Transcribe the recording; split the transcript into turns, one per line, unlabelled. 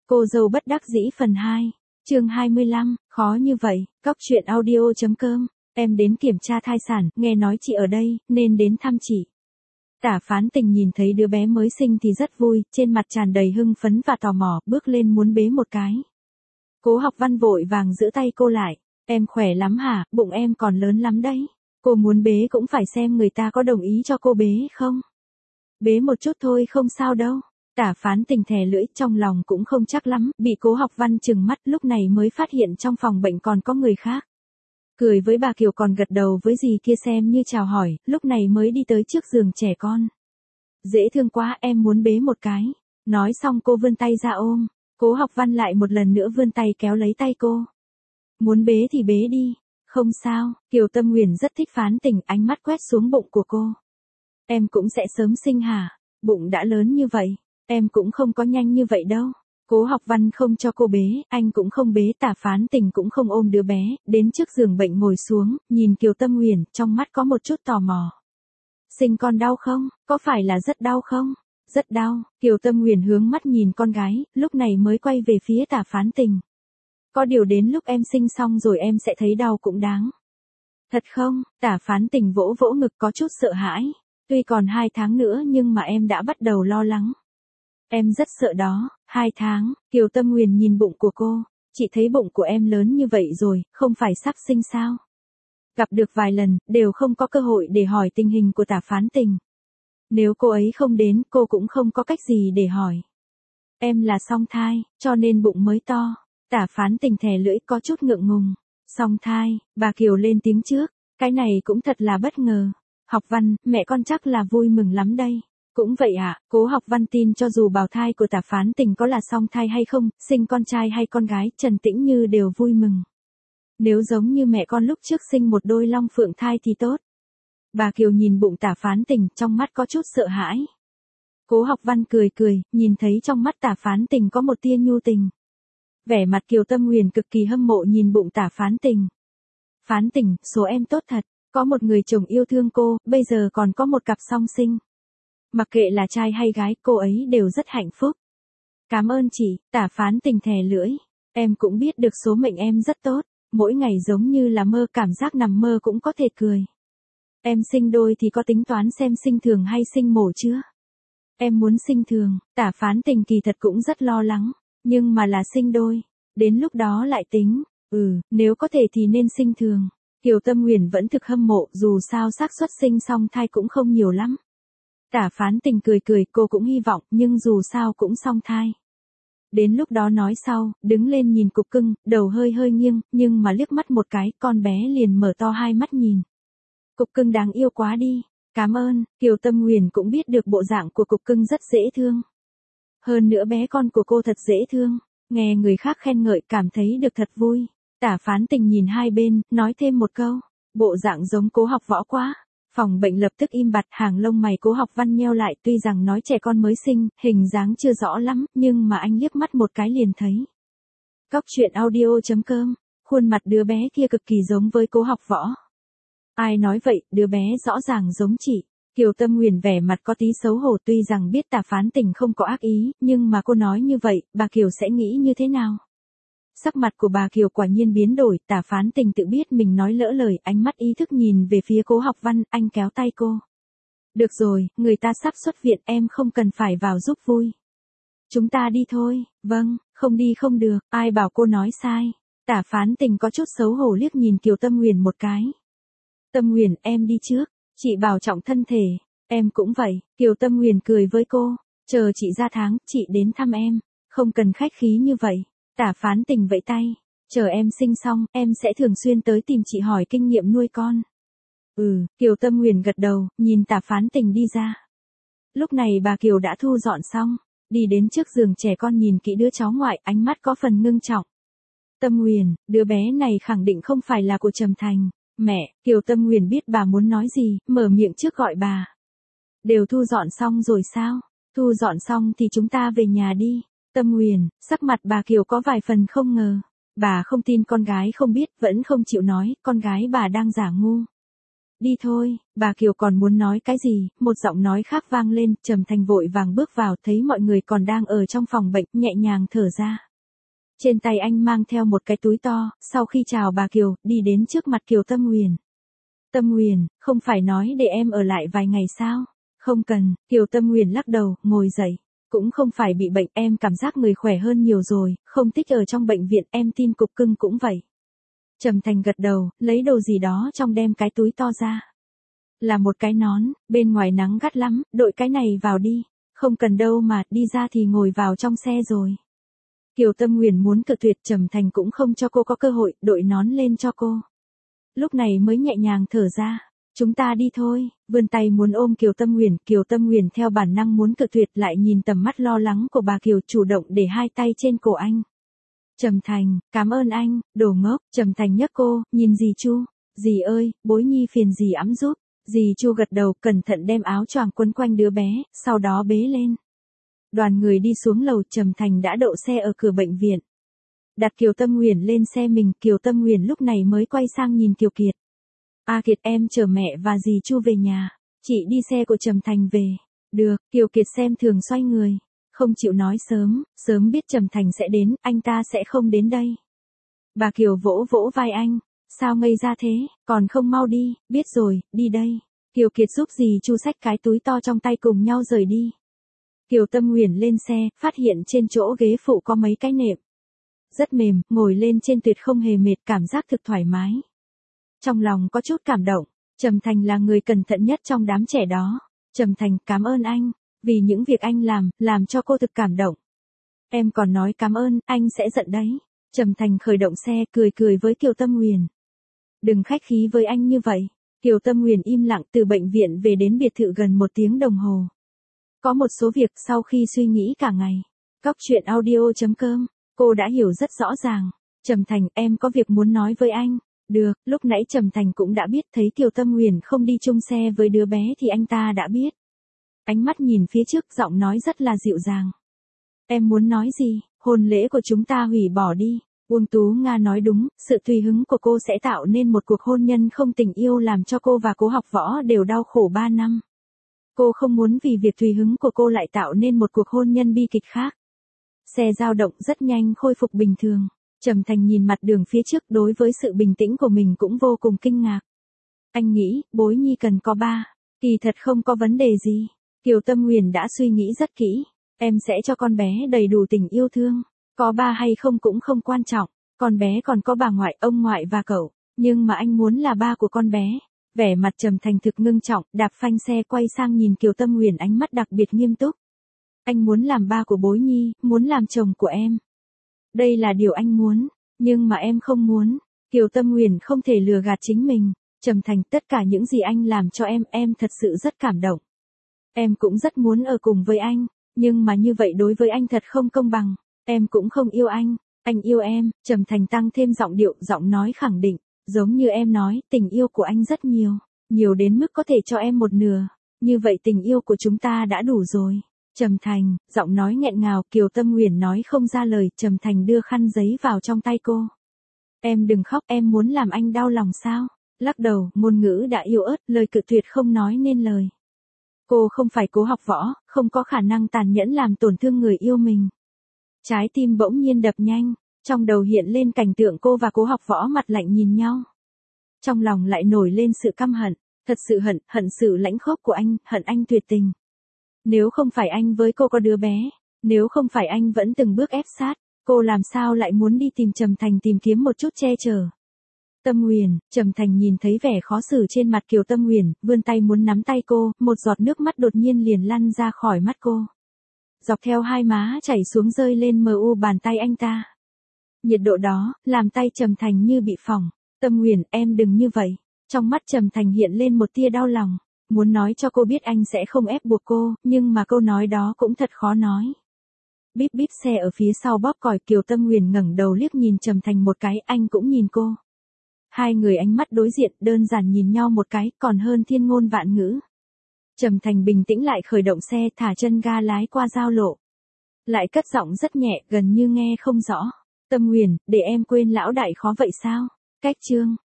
Cô dâu bất đắc dĩ phần 2, chương 25, khó như vậy, cóc truyện audio.com, em đến kiểm tra thai sản, nghe nói chị ở đây, nên đến thăm chị. Tả Phán Tình nhìn thấy đứa bé mới sinh thì rất vui, trên mặt tràn đầy hưng phấn và tò mò, bước lên muốn bế một cái. Cố Học Văn vội vàng giữ tay cô lại, em khỏe lắm hả, bụng em còn lớn lắm đấy. Cô muốn bế cũng phải xem người ta có đồng ý cho cô bế không. Bế một chút thôi không sao đâu. Tả Phán Tình thè lưỡi, trong lòng cũng không chắc lắm, bị Cố Học Văn trừng mắt, lúc này mới phát hiện trong phòng bệnh còn có người khác. Cười với bà Kiều còn gật đầu với dì kia xem như chào hỏi, lúc này mới đi tới trước giường trẻ con. Dễ thương quá, em muốn bế một cái. Nói xong cô vươn tay ra ôm, Cố Học Văn lại một lần nữa vươn tay kéo lấy tay cô. Muốn bế thì bế đi. Không sao, Kiều Tâm Huyền rất thích Phán Tình, ánh mắt quét xuống bụng của cô. Em cũng sẽ sớm sinh hả? Bụng đã lớn như vậy, em cũng không có nhanh như vậy đâu. Cố Học Văn không cho cô bế, anh cũng không bế, Tả Phán Tình cũng không ôm đứa bé, đến trước giường bệnh ngồi xuống, nhìn Kiều Tâm Huyền, trong mắt có một chút tò mò. Sinh con đau không? Có phải là rất đau không? Rất đau, Kiều Tâm Huyền hướng mắt nhìn con gái, lúc này mới quay về phía Tả Phán Tình. Có điều đến lúc em sinh xong rồi em sẽ thấy đau cũng đáng. Thật không? Tả Phán Tình vỗ vỗ ngực có chút sợ hãi. Tuy còn 2 tháng nữa nhưng mà em đã bắt đầu lo lắng. Em rất sợ đó, 2 tháng, Kiều Tâm Huyền nhìn bụng của cô, chị thấy bụng của em lớn như vậy rồi, không phải sắp sinh sao? Gặp được vài lần, đều không có cơ hội để hỏi tình hình của Tả Phán Tình. Nếu cô ấy không đến, cô cũng không có cách gì để hỏi. Em là song thai, cho nên bụng mới to. Tả Phán Tình thè lưỡi có chút ngượng ngùng. Song thai, bà Kiều lên tiếng trước, cái này cũng thật là bất ngờ. Học Văn, mẹ con chắc là vui mừng lắm đây. Cũng vậy ạ, Cố Học Văn tin cho dù bào thai của Tả Phán Tình có là song thai hay không, sinh con trai hay con gái, Trần Tĩnh Như đều vui mừng. Nếu giống như mẹ con lúc trước sinh một đôi long phượng thai thì tốt. Bà Kiều nhìn bụng Tả Phán Tình, trong mắt có chút sợ hãi. Cố Học Văn cười cười, nhìn thấy trong mắt Tả Phán Tình có một tia nhu tình. Vẻ mặt Kiều Tâm Huyền cực kỳ hâm mộ nhìn bụng Tả Phán Tình. Phán Tình, số em tốt thật, có một người chồng yêu thương cô, bây giờ còn có một cặp song sinh. Mặc kệ là trai hay gái, cô ấy đều rất hạnh phúc. Cảm ơn chị, Tả Phán Tình thè lưỡi. Em cũng biết được số mệnh em rất tốt, mỗi ngày giống như là mơ, cảm giác nằm mơ cũng có thể cười. Em sinh đôi thì có tính toán xem sinh thường hay sinh mổ chưa? Em muốn sinh thường, Tả Phán Tình kỳ thật cũng rất lo lắng, nhưng mà là sinh đôi, đến lúc đó lại tính, nếu có thể thì nên sinh thường. Kiều Tâm Huyền vẫn thực hâm mộ, dù sao xác suất sinh song thai cũng không nhiều lắm. Tả Phán Tình cười cười, cô cũng hy vọng, nhưng dù sao cũng song thai. Đến lúc đó nói sau, đứng lên nhìn cục cưng, đầu hơi hơi nghiêng, nhưng mà liếc mắt một cái, con bé liền mở to hai mắt nhìn. Cục cưng đáng yêu quá đi. Cảm ơn, Kiều Tâm Huyền cũng biết được bộ dạng của cục cưng rất dễ thương. Hơn nữa bé con của cô thật dễ thương, nghe người khác khen ngợi cảm thấy được thật vui. Tả Phán Tình nhìn hai bên, nói thêm một câu, bộ dạng giống Cố Học Võ quá. Phòng bệnh lập tức im bặt, hàng lông mày Cố Học Văn nheo lại, tuy rằng nói trẻ con mới sinh, hình dáng chưa rõ lắm, nhưng mà anh liếc mắt một cái liền thấy. Cóc truyện audio.com, khuôn mặt đứa bé kia cực kỳ giống với Cố Học Võ. Ai nói vậy, đứa bé rõ ràng giống chị. Kiều Tâm Huyền vẻ mặt có tí xấu hổ, tuy rằng biết Tả Phán Tình không có ác ý, nhưng mà cô nói như vậy, bà Kiều sẽ nghĩ như thế nào? Sắc mặt của bà Kiều quả nhiên biến đổi, Tả Phán Tình tự biết mình nói lỡ lời, ánh mắt ý thức nhìn về phía Cố Học Văn, anh kéo tay cô. Được rồi, người ta sắp xuất viện, em không cần phải vào giúp vui. Chúng ta đi thôi. Vâng, không đi không được, ai bảo cô nói sai. Tả Phán Tình có chút xấu hổ liếc nhìn Kiều Tâm Huyền một cái. Tâm Huyền, em đi trước, chị bảo trọng thân thể. Em cũng vậy, Kiều Tâm Huyền cười với cô, chờ chị ra tháng, chị đến thăm em, không cần khách khí như vậy. Tả Phán Tình vẫy tay, chờ em sinh xong, em sẽ thường xuyên tới tìm chị hỏi kinh nghiệm nuôi con. Kiều Tâm Huyền gật đầu, nhìn Tả Phán Tình đi ra. Lúc này bà Kiều đã thu dọn xong, đi đến trước giường trẻ con nhìn kỹ đứa cháu ngoại, ánh mắt có phần ngưng trọng. Tâm Huyền, đứa bé này khẳng định không phải là của Trầm Thành. Mẹ, Kiều Tâm Huyền biết bà muốn nói gì, mở miệng trước gọi bà. Đều thu dọn xong rồi sao? Thu dọn xong thì chúng ta về nhà đi. Tâm Huyền, sắc mặt bà Kiều có vài phần không ngờ. Bà không tin con gái không biết, vẫn không chịu nói, con gái bà đang giả ngu. Đi thôi, bà Kiều còn muốn nói cái gì, một giọng nói khác vang lên, Trầm Thành vội vàng bước vào, thấy mọi người còn đang ở trong phòng bệnh, nhẹ nhàng thở ra. Trên tay anh mang theo một cái túi to, sau khi chào bà Kiều, đi đến trước mặt Kiều Tâm Huyền. Tâm Huyền, không phải nói để em ở lại vài ngày sao? Không cần, Kiều Tâm Huyền lắc đầu, ngồi dậy. Cũng không phải bị bệnh, em cảm giác người khỏe hơn nhiều rồi, không thích ở trong bệnh viện, em tin cục cưng cũng vậy. Trầm Thành gật đầu, lấy đồ gì đó trong đem cái túi to ra. Là một cái nón, bên ngoài nắng gắt lắm, đội cái này vào đi. Không cần đâu mà, đi ra thì ngồi vào trong xe rồi. Kiều Tâm Huyền muốn cự tuyệt, Trầm Thành cũng không cho cô có cơ hội, đội nón lên cho cô. Lúc này mới nhẹ nhàng thở ra. Chúng ta đi thôi, vươn tay muốn ôm Kiều Tâm Huyền theo bản năng muốn cự tuyệt, lại nhìn tầm mắt lo lắng của bà Kiều, chủ động để hai tay trên cổ anh. Trầm Thành, cảm ơn anh, đồ ngốc. Trầm Thành nhấc cô, nhìn dì Chu. Dì ơi, bối nhi phiền dì ẵm giúp. Dì Chu gật đầu, cẩn thận đem áo choàng quấn quanh đứa bé, sau đó bế lên. Đoàn người đi xuống lầu, Trầm Thành đã đậu xe ở cửa bệnh viện. Đặt Kiều Tâm Huyền lên xe mình, Kiều Tâm Huyền lúc này mới quay sang nhìn Kiều Kiệt. A Kiệt, em chở mẹ và dì Chu về nhà, chị đi xe của Trầm Thành về. Được, Kiều Kiệt xem thường xoay người. Không chịu nói sớm biết Trầm Thành sẽ đến, anh ta sẽ không đến đây. Bà Kiều vỗ vỗ vai anh, sao ngây ra thế, còn không mau đi, biết rồi, đi đây. Kiều Kiệt giúp dì Chu xách cái túi to trong tay cùng nhau rời đi. Kiều Tâm Huyền lên xe, phát hiện trên chỗ ghế phụ có mấy cái nệm. Rất mềm, ngồi lên trên tuyệt không hề mệt, cảm giác thực thoải mái. Trong lòng có chút cảm động, Trầm Thành là người cẩn thận nhất trong đám trẻ đó. Trầm Thành, cảm ơn anh, vì những việc anh làm cho cô thực cảm động. Em còn nói cảm ơn, anh sẽ giận đấy. Trầm Thành khởi động xe, cười với Kiều Tâm Huyền. Đừng khách khí với anh như vậy. Kiều Tâm Huyền im lặng, từ bệnh viện về đến biệt thự gần 1 tiếng đồng hồ. Có một số việc sau khi suy nghĩ cả ngày. Cóc truyện audio.com, cô đã hiểu rất rõ ràng. Trầm Thành, em có việc muốn nói với anh. Được, lúc nãy Trầm Thành cũng đã biết, thấy Kiều Tâm Huyền không đi chung xe với đứa bé thì anh ta đã biết. Ánh mắt nhìn phía trước, giọng nói rất là dịu dàng. Em muốn nói gì, hôn lễ của chúng ta hủy bỏ đi. Uông Tú Nga nói đúng, sự tùy hứng của cô sẽ tạo nên một cuộc hôn nhân không tình yêu, làm cho cô và Cố Học Võ đều đau khổ 3 năm. Cô không muốn vì việc tùy hứng của cô lại tạo nên một cuộc hôn nhân bi kịch khác. Xe dao động rất nhanh khôi phục bình thường. Trầm Thành nhìn mặt đường phía trước, đối với sự bình tĩnh của mình cũng vô cùng kinh ngạc. Anh nghĩ, bối nhi cần có ba. Kỳ thật không có vấn đề gì. Kiều Tâm Huyền đã suy nghĩ rất kỹ. Em sẽ cho con bé đầy đủ tình yêu thương. Có ba hay không cũng không quan trọng. Con bé còn có bà ngoại, ông ngoại và cậu. Nhưng mà anh muốn là ba của con bé. Vẻ mặt Trầm Thành thực ngưng trọng, đạp phanh xe quay sang nhìn Kiều Tâm Huyền, ánh mắt đặc biệt nghiêm túc. Anh muốn làm ba của bối nhi, muốn làm chồng của em. Đây là điều anh muốn, nhưng mà em không muốn. Kiều Tâm Huyền không thể lừa gạt chính mình. Trầm Thành, tất cả những gì anh làm cho em thật sự rất cảm động. Em cũng rất muốn ở cùng với anh, nhưng mà như vậy đối với anh thật không công bằng. Em cũng không yêu anh yêu em. Trầm Thành tăng thêm giọng điệu, giọng nói khẳng định. Giống như em nói, tình yêu của anh rất nhiều, nhiều đến mức có thể cho em 1/2. Như vậy tình yêu của chúng ta đã đủ rồi. Trầm Thành, giọng nói nghẹn ngào, Kiều Tâm Huyền nói không ra lời. Trầm Thành đưa khăn giấy vào trong tay cô. Em đừng khóc, em muốn làm anh đau lòng sao? Lắc đầu, ngôn ngữ đã yếu ớt, lời cự tuyệt không nói nên lời. Cô không phải Cố Học Võ, không có khả năng tàn nhẫn làm tổn thương người yêu mình. Trái tim bỗng nhiên đập nhanh, trong đầu hiện lên cảnh tượng cô và Cố Học Võ mặt lạnh nhìn nhau. Trong lòng lại nổi lên sự căm hận, thật sự hận sự lãnh khốc của anh, hận anh tuyệt tình. Nếu không phải anh với cô có đứa bé, nếu không phải anh vẫn từng bước ép sát, cô làm sao lại muốn đi tìm Trầm Thành tìm kiếm một chút che chở. Tâm Huyền, Trầm Thành nhìn thấy vẻ khó xử trên mặt Kiều Tâm Huyền, vươn tay muốn nắm tay cô, một giọt nước mắt đột nhiên liền lăn ra khỏi mắt cô. Dọc theo hai má chảy xuống rơi lên mờ u bàn tay anh ta. Nhiệt độ đó, làm tay Trầm Thành như bị phỏng. Tâm Huyền, em đừng như vậy. Trong mắt Trầm Thành hiện lên một tia đau lòng. Muốn nói cho cô biết anh sẽ không ép buộc cô, nhưng mà câu nói đó cũng thật khó nói. Bíp bíp xe ở phía sau bóp còi, Kiều Tâm Huyền ngẩng đầu liếc nhìn Trầm Thành một cái, anh cũng nhìn cô. Hai người ánh mắt đối diện, đơn giản nhìn nhau một cái, còn hơn thiên ngôn vạn ngữ. Trầm Thành bình tĩnh lại khởi động xe, thả chân ga lái qua giao lộ. Lại cất giọng rất nhẹ, gần như nghe không rõ. Tâm Huyền, để em quên lão đại khó vậy sao? Cách chương.